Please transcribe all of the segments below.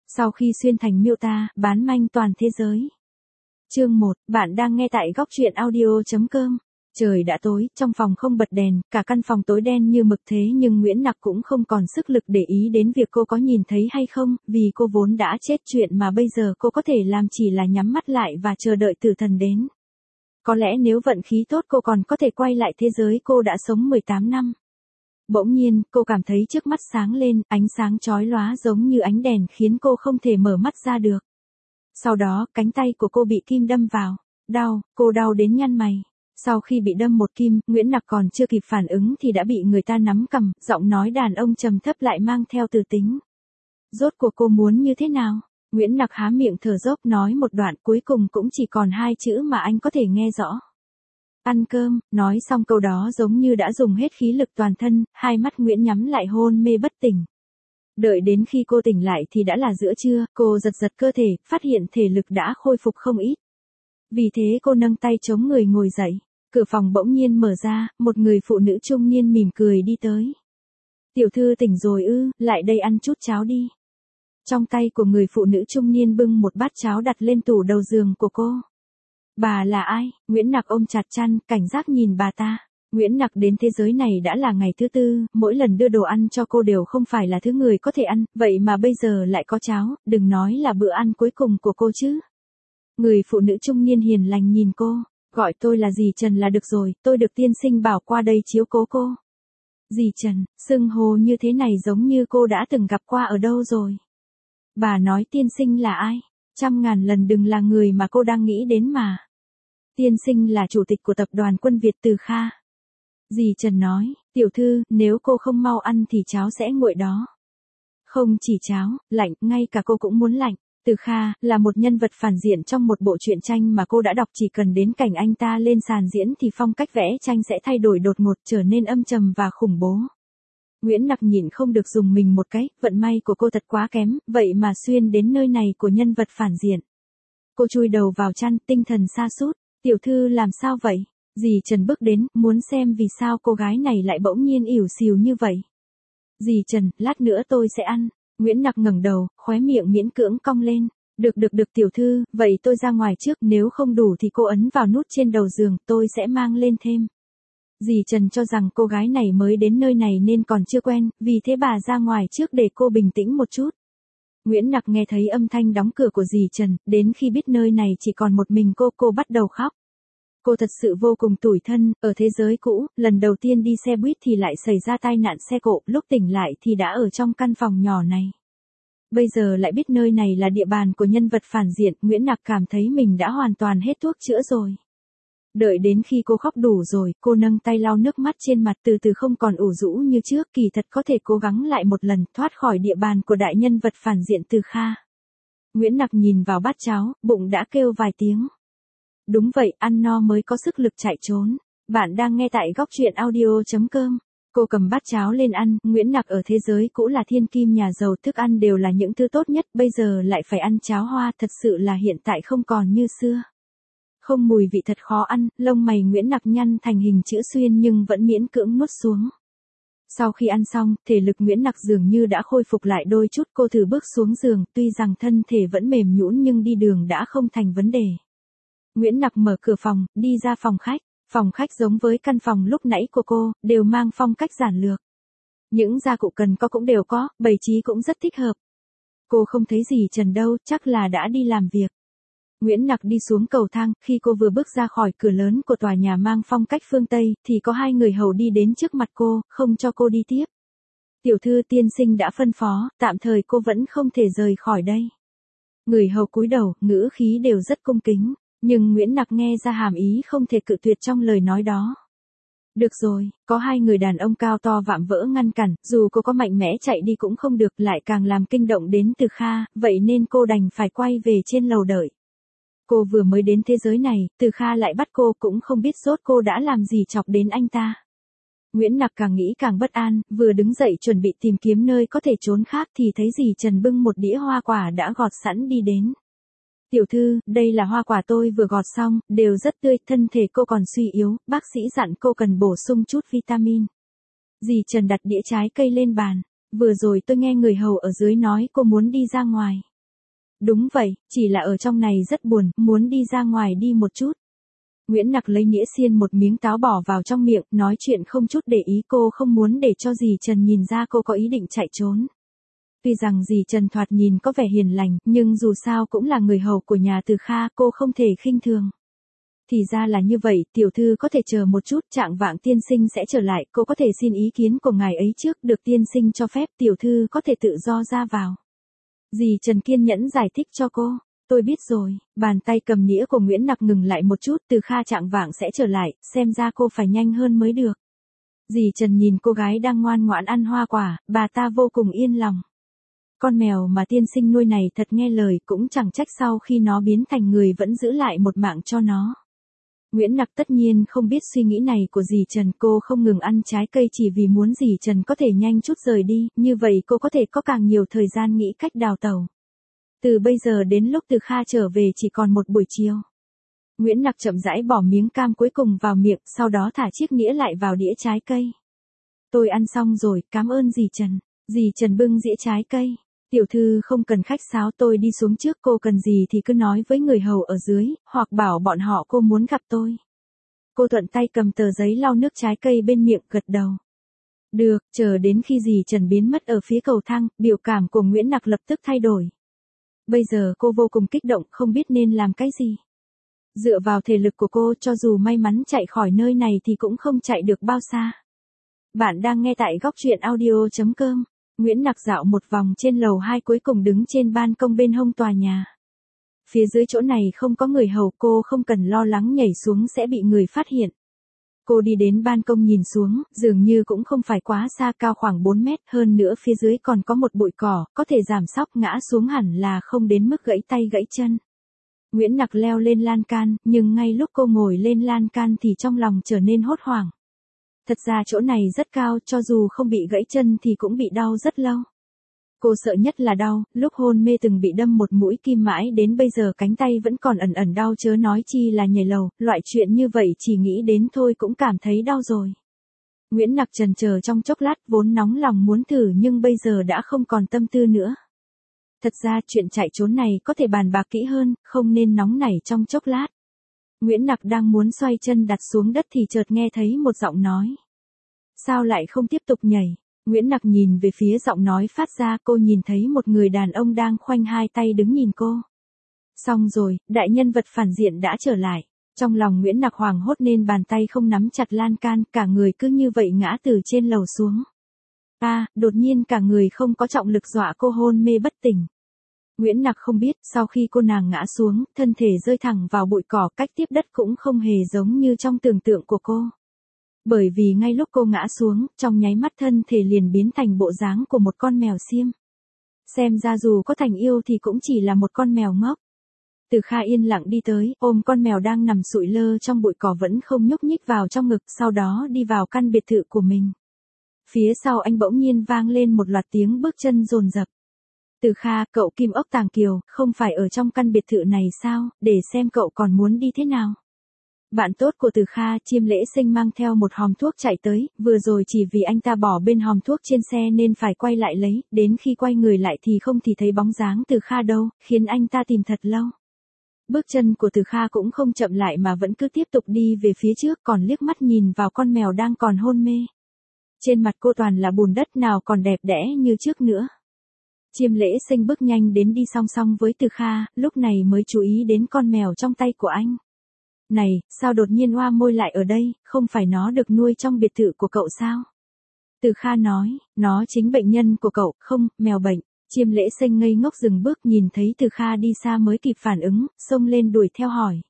Sau khi xuyên thành miêu ta, bán manh toàn thế giới. Chương 1, bạn đang nghe tại góc truyện audio.com. Trời đã tối, trong phòng không bật đèn, cả căn phòng tối đen như mực thế nhưng Nguyễn Nặc cũng không còn sức lực để ý đến việc cô có nhìn thấy hay không, vì cô vốn đã chết chuyện mà bây giờ cô có thể làm chỉ là nhắm mắt lại và chờ đợi tử thần đến. Có lẽ nếu vận khí tốt cô còn có thể quay lại thế giới cô đã sống 18 năm. Bỗng nhiên, cô cảm thấy trước mắt sáng lên, ánh sáng chói lóa giống như ánh đèn khiến cô không thể mở mắt ra được. Sau đó, cánh tay của cô bị kim đâm vào. Đau, cô đau đến nhăn mày. Sau khi bị đâm một kim, Nguyễn Nặc còn chưa kịp phản ứng thì đã bị người ta nắm cầm, giọng nói đàn ông trầm thấp lại mang theo từ tính. Rốt cuộc cô muốn như thế nào? Nguyễn Nặc há miệng thở dốc nói một đoạn cuối cùng cũng chỉ còn hai chữ mà anh có thể nghe rõ. Ăn cơm, nói xong câu đó giống như đã dùng hết khí lực toàn thân, hai mắt Nguyễn nhắm lại hôn mê bất tỉnh. Đợi đến khi cô tỉnh lại thì đã là giữa trưa, cô giật giật cơ thể, phát hiện thể lực đã khôi phục không ít. Vì thế cô nâng tay chống người ngồi dậy. Cửa phòng bỗng nhiên mở ra, một người phụ nữ trung niên mỉm cười đi tới. Tiểu thư tỉnh rồi ư, lại đây ăn chút cháo đi. Trong tay của người phụ nữ trung niên bưng một bát cháo đặt lên tủ đầu giường của cô. Bà là ai? Nguyễn Nặc ôm chặt chăn, cảnh giác nhìn bà ta. Nguyễn Nặc đến thế giới này đã là ngày thứ tư, mỗi lần đưa đồ ăn cho cô đều không phải là thứ người có thể ăn, vậy mà bây giờ lại có cháo, đừng nói là bữa ăn cuối cùng của cô chứ. Người phụ nữ trung niên hiền lành nhìn cô, gọi tôi là dì Trần là được rồi, tôi được tiên sinh bảo qua đây chiếu cố cô. Dì Trần, xưng hô như thế này giống như cô đã từng gặp qua ở đâu rồi. Bà nói tiên sinh là ai? Trăm ngàn lần đừng là người mà cô đang nghĩ đến mà. Tiên sinh là chủ tịch của tập đoàn Quân Việt Từ Kha. Dì Trần nói, tiểu thư, nếu cô không mau ăn thì cháo sẽ nguội đó. Không chỉ cháo, lạnh, ngay cả cô cũng muốn lạnh. Từ Kha, là một nhân vật phản diện trong một bộ truyện tranh mà cô đã đọc, chỉ cần đến cảnh anh ta lên sàn diễn thì phong cách vẽ tranh sẽ thay đổi đột ngột trở nên âm trầm và khủng bố. Nguyễn Nặc nhịn không được dùng mình một cái, vận may của cô thật quá kém, vậy mà xuyên đến nơi này của nhân vật phản diện. Cô chui đầu vào chăn, tinh thần sa sút. Tiểu thư làm sao vậy? Dì Trần bước đến, muốn xem vì sao cô gái này lại bỗng nhiên ỉu xìu như vậy. Dì Trần, lát nữa tôi sẽ ăn. Nguyễn Nặc ngẩng đầu, khóe miệng miễn cưỡng cong lên. Được tiểu thư, vậy tôi ra ngoài trước, nếu không đủ thì cô ấn vào nút trên đầu giường, tôi sẽ mang lên thêm. Dì Trần cho rằng cô gái này mới đến nơi này nên còn chưa quen, vì thế bà ra ngoài trước để cô bình tĩnh một chút. Nguyễn Nặc nghe thấy âm thanh đóng cửa của dì Trần, đến khi biết nơi này chỉ còn một mình cô bắt đầu khóc. Cô thật sự vô cùng tủi thân, ở thế giới cũ, lần đầu tiên đi xe buýt thì lại xảy ra tai nạn xe cộ, lúc tỉnh lại thì đã ở trong căn phòng nhỏ này. Bây giờ lại biết nơi này là địa bàn của nhân vật phản diện, Nguyễn Nặc cảm thấy mình đã hoàn toàn hết thuốc chữa rồi. Đợi đến khi cô khóc đủ rồi, cô nâng tay lau nước mắt trên mặt từ từ không còn ủ rũ như trước, kỳ thật có thể cố gắng lại một lần thoát khỏi địa bàn của đại nhân vật phản diện Từ Kha. Nguyễn Nặc nhìn vào bát cháo, bụng đã kêu vài tiếng. Đúng vậy, ăn no mới có sức lực chạy trốn. Bạn đang nghe tại góc truyện audio.com. Cô cầm bát cháo lên ăn, Nguyễn Nặc ở thế giới cũ là thiên kim nhà giàu, thức ăn đều là những thứ tốt nhất, bây giờ lại phải ăn cháo hoa, thật sự là hiện tại không còn như xưa. Không, mùi vị thật khó ăn, lông mày Nguyễn Nặc nhăn thành hình chữ xuyên nhưng vẫn miễn cưỡng nuốt xuống. Sau khi ăn xong, thể lực Nguyễn Nặc dường như đã khôi phục lại đôi chút, cô thử bước xuống giường, tuy rằng thân thể vẫn mềm nhũn nhưng đi đường đã không thành vấn đề. Nguyễn Nặc mở cửa phòng, đi ra phòng khách. Phòng khách giống với căn phòng lúc nãy của cô, đều mang phong cách giản lược. Những gia cụ cần có cũng đều có, bày trí cũng rất thích hợp. Cô không thấy gì Trần đâu, chắc là đã đi làm việc. Nguyễn Nặc đi xuống cầu thang, khi cô vừa bước ra khỏi cửa lớn của tòa nhà mang phong cách phương Tây, thì có hai người hầu đi đến trước mặt cô, không cho cô đi tiếp. Tiểu thư tiên sinh đã phân phó, tạm thời cô vẫn không thể rời khỏi đây. Người hầu cúi đầu, ngữ khí đều rất cung kính. Nhưng Nguyễn Nặc nghe ra hàm ý không thể cự tuyệt trong lời nói đó. Được rồi, có hai người đàn ông cao to vạm vỡ ngăn cản, dù cô có mạnh mẽ chạy đi cũng không được, lại càng làm kinh động đến Từ Kha, vậy nên cô đành phải quay về trên lầu đợi. Cô vừa mới đến thế giới này, Từ Kha lại bắt cô, cũng không biết rốt cô đã làm gì chọc đến anh ta. Nguyễn Nặc càng nghĩ càng bất an, vừa đứng dậy chuẩn bị tìm kiếm nơi có thể trốn khác thì thấy dì Trần bưng một đĩa hoa quả đã gọt sẵn đi đến. Tiểu thư, đây là hoa quả tôi vừa gọt xong, đều rất tươi, thân thể cô còn suy yếu, bác sĩ dặn cô cần bổ sung chút vitamin. Dì Trần đặt đĩa trái cây lên bàn. Vừa rồi tôi nghe người hầu ở dưới nói cô muốn đi ra ngoài. Đúng vậy, chỉ là ở trong này rất buồn, muốn đi ra ngoài đi một chút. Nguyễn Nặc lấy đĩa xiên một miếng táo bỏ vào trong miệng, nói chuyện không chút để ý, cô không muốn để cho dì Trần nhìn ra cô có ý định chạy trốn. Tuy rằng dì Trần thoạt nhìn có vẻ hiền lành, nhưng dù sao cũng là người hầu của nhà Từ Kha, cô không thể khinh thường. Thì ra là như vậy, tiểu thư có thể chờ một chút, trạng vạng tiên sinh sẽ trở lại, cô có thể xin ý kiến của ngài ấy trước, được tiên sinh cho phép, tiểu thư có thể tự do ra vào. Dì Trần kiên nhẫn giải thích cho cô. Tôi biết rồi, bàn tay cầm nĩa của Nguyễn Nặc ngừng lại một chút, Từ Kha trạng vạng sẽ trở lại, xem ra cô phải nhanh hơn mới được. Dì Trần nhìn cô gái đang ngoan ngoãn ăn hoa quả, bà ta vô cùng yên lòng. Con mèo mà tiên sinh nuôi này thật nghe lời, cũng chẳng trách sau khi nó biến thành người vẫn giữ lại một mạng cho nó. Nguyễn Nặc tất nhiên không biết suy nghĩ này của dì Trần, cô không ngừng ăn trái cây chỉ vì muốn dì Trần có thể nhanh chút rời đi, như vậy cô có thể có càng nhiều thời gian nghĩ cách đào tẩu. Từ bây giờ đến lúc Từ Kha trở về chỉ còn một buổi chiều. Nguyễn Nặc chậm rãi bỏ miếng cam cuối cùng vào miệng, sau đó thả chiếc nĩa lại vào đĩa trái cây. Tôi ăn xong rồi, cảm ơn dì Trần. Dì Trần bưng dĩa trái cây. Tiểu thư không cần khách sáo, tôi đi xuống trước, cô cần gì thì cứ nói với người hầu ở dưới, hoặc bảo bọn họ cô muốn gặp tôi. Cô thuận tay cầm tờ giấy lau nước trái cây bên miệng, gật đầu. Được, chờ đến khi dì Trần biến mất ở phía cầu thang, biểu cảm của Nguyễn Nặc lập tức thay đổi. Bây giờ cô vô cùng kích động, không biết nên làm cái gì. Dựa vào thể lực của cô, cho dù may mắn chạy khỏi nơi này thì cũng không chạy được bao xa. Bạn đang nghe tại góc truyện audio.com. Nguyễn Nặc dạo một vòng trên lầu 2, cuối cùng đứng trên ban công bên hông tòa nhà. Phía dưới chỗ này không có người hầu, cô không cần lo lắng nhảy xuống sẽ bị người phát hiện. Cô đi đến ban công nhìn xuống, dường như cũng không phải quá xa, cao khoảng 4 mét, hơn nữa phía dưới còn có một bụi cỏ, có thể giảm sóc, ngã xuống hẳn là không đến mức gãy tay gãy chân. Nguyễn Nặc leo lên lan can, nhưng ngay lúc cô ngồi lên lan can thì trong lòng trở nên hốt hoảng. Thật ra chỗ này rất cao, cho dù không bị gãy chân thì cũng bị đau rất lâu. Cô sợ nhất là đau, lúc hôn mê từng bị đâm một mũi kim, mãi đến bây giờ cánh tay vẫn còn ẩn ẩn đau, chớ nói chi là nhảy lầu, loại chuyện như vậy chỉ nghĩ đến thôi cũng cảm thấy đau rồi. Nguyễn Nặc chần chờ trong chốc lát, vốn nóng lòng muốn thử nhưng bây giờ đã không còn tâm tư nữa. Thật ra chuyện chạy trốn này có thể bàn bạc kỹ hơn, không nên nóng nảy trong chốc lát. Nguyễn Nặc đang muốn xoay chân đặt xuống đất thì chợt nghe thấy một giọng nói. Sao lại không tiếp tục nhảy? Nguyễn Nặc nhìn về phía giọng nói phát ra, cô nhìn thấy một người đàn ông đang khoanh hai tay đứng nhìn cô. Xong rồi, đại nhân vật phản diện đã trở lại. Trong lòng Nguyễn Nặc hoảng hốt nên bàn tay không nắm chặt lan can, cả người cứ như vậy ngã từ trên lầu xuống. Đột nhiên cả người không có trọng lực dọa cô hôn mê bất tỉnh. Nguyễn Nặc không biết, sau khi cô nàng ngã xuống, thân thể rơi thẳng vào bụi cỏ, cách tiếp đất cũng không hề giống như trong tưởng tượng của cô. Bởi vì ngay lúc cô ngã xuống, trong nháy mắt thân thể liền biến thành bộ dáng của một con mèo xiêm. Xem ra dù có thành yêu thì cũng chỉ là một con mèo ngốc. Từ Kha yên lặng đi tới, ôm con mèo đang nằm sụi lơ trong bụi cỏ vẫn không nhúc nhích vào trong ngực, sau đó đi vào căn biệt thự của mình. Phía sau anh bỗng nhiên vang lên một loạt tiếng bước chân dồn dập. Từ Kha, cậu Kim Ốc Tàng Kiều, không phải ở trong căn biệt thự này sao, để xem cậu còn muốn đi thế nào. Bạn tốt của Từ Kha, Chiêm Lễ Sinh mang theo một hòm thuốc chạy tới, vừa rồi chỉ vì anh ta bỏ bên hòm thuốc trên xe nên phải quay lại lấy, đến khi quay người lại thì không thì thấy bóng dáng Từ Kha đâu, khiến anh ta tìm thật lâu. Bước chân của Từ Kha cũng không chậm lại mà vẫn cứ tiếp tục đi về phía trước, còn liếc mắt nhìn vào con mèo đang còn hôn mê. Trên mặt cô toàn là bùn đất, nào còn đẹp đẽ như trước nữa. Chiêm Lễ Sinh bước nhanh đến đi song song với Từ Kha, lúc này mới chú ý đến con mèo trong tay của anh. Này, sao đột nhiên hoa môi lại ở đây, không phải nó được nuôi trong biệt thự của cậu sao? Từ Kha nói, nó chính bệnh nhân của cậu, không, mèo bệnh. Chiêm Lễ Sinh ngây ngốc dừng bước, nhìn thấy Từ Kha đi xa mới kịp phản ứng, xông lên đuổi theo hỏi.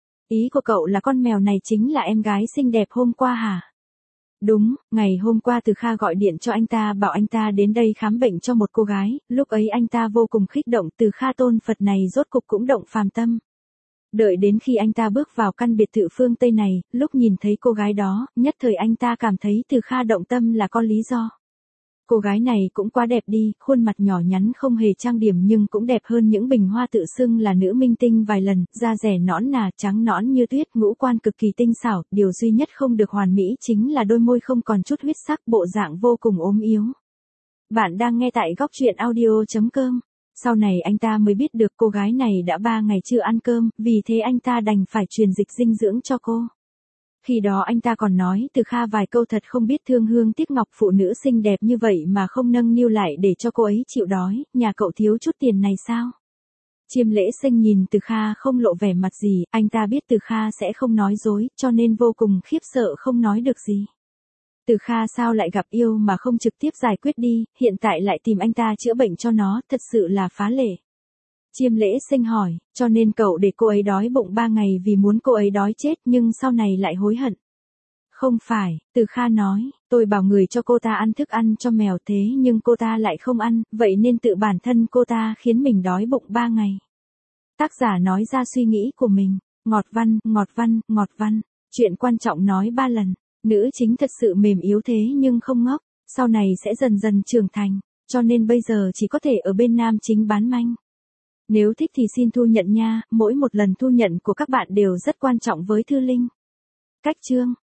Ý của cậu là con mèo này chính là em gái xinh đẹp hôm qua hả? Đúng, ngày hôm qua Từ Kha gọi điện cho anh ta bảo anh ta đến đây khám bệnh cho một cô gái, lúc ấy anh ta vô cùng kích động, Từ Kha tôn Phật này rốt cục cũng động phàm tâm. Đợi đến khi anh ta bước vào căn biệt thự phương Tây này, lúc nhìn thấy cô gái đó, nhất thời anh ta cảm thấy Từ Kha động tâm là có lý do. Cô gái này cũng quá đẹp đi, khuôn mặt nhỏ nhắn không hề trang điểm nhưng cũng đẹp hơn những bình hoa tự xưng là nữ minh tinh vài lần, da dẻ nõn nà trắng nõn như tuyết, ngũ quan cực kỳ tinh xảo, điều duy nhất không được hoàn mỹ chính là đôi môi không còn chút huyết sắc, bộ dạng vô cùng ốm yếu. Bạn đang nghe tại góc truyện audio.com. Sau này anh ta mới biết được cô gái này đã 3 ngày chưa ăn cơm, vì thế anh ta đành phải truyền dịch dinh dưỡng cho cô. Khi đó anh ta còn nói Từ Kha vài câu thật không biết thương hương tiếc ngọc, phụ nữ xinh đẹp như vậy mà không nâng niu lại để cho cô ấy chịu đói, nhà cậu thiếu chút tiền này sao? Chiêm Lễ Sinh nhìn Từ Kha không lộ vẻ mặt gì, anh ta biết Từ Kha sẽ không nói dối, cho nên vô cùng khiếp sợ không nói được gì. Từ Kha sao lại gặp yêu mà không trực tiếp giải quyết đi, hiện tại lại tìm anh ta chữa bệnh cho nó, thật sự là phá lệ. Chiêm Lễ Sinh hỏi, cho nên cậu để cô ấy đói bụng 3 ngày vì muốn cô ấy đói chết nhưng sau này lại hối hận. Không phải, Từ Kha nói, tôi bảo người cho cô ta ăn thức ăn cho mèo thế nhưng cô ta lại không ăn, vậy nên tự bản thân cô ta khiến mình đói bụng 3 ngày. Tác giả nói ra suy nghĩ của mình, ngọt văn, ngọt văn, ngọt văn, chuyện quan trọng nói 3 lần, nữ chính thật sự mềm yếu thế nhưng không ngốc, sau này sẽ dần dần trưởng thành, cho nên bây giờ chỉ có thể ở bên nam chính bán manh. Nếu thích thì xin thu nhận nha, mỗi một lần thu nhận của các bạn đều rất quan trọng với Thư Linh. Cách chương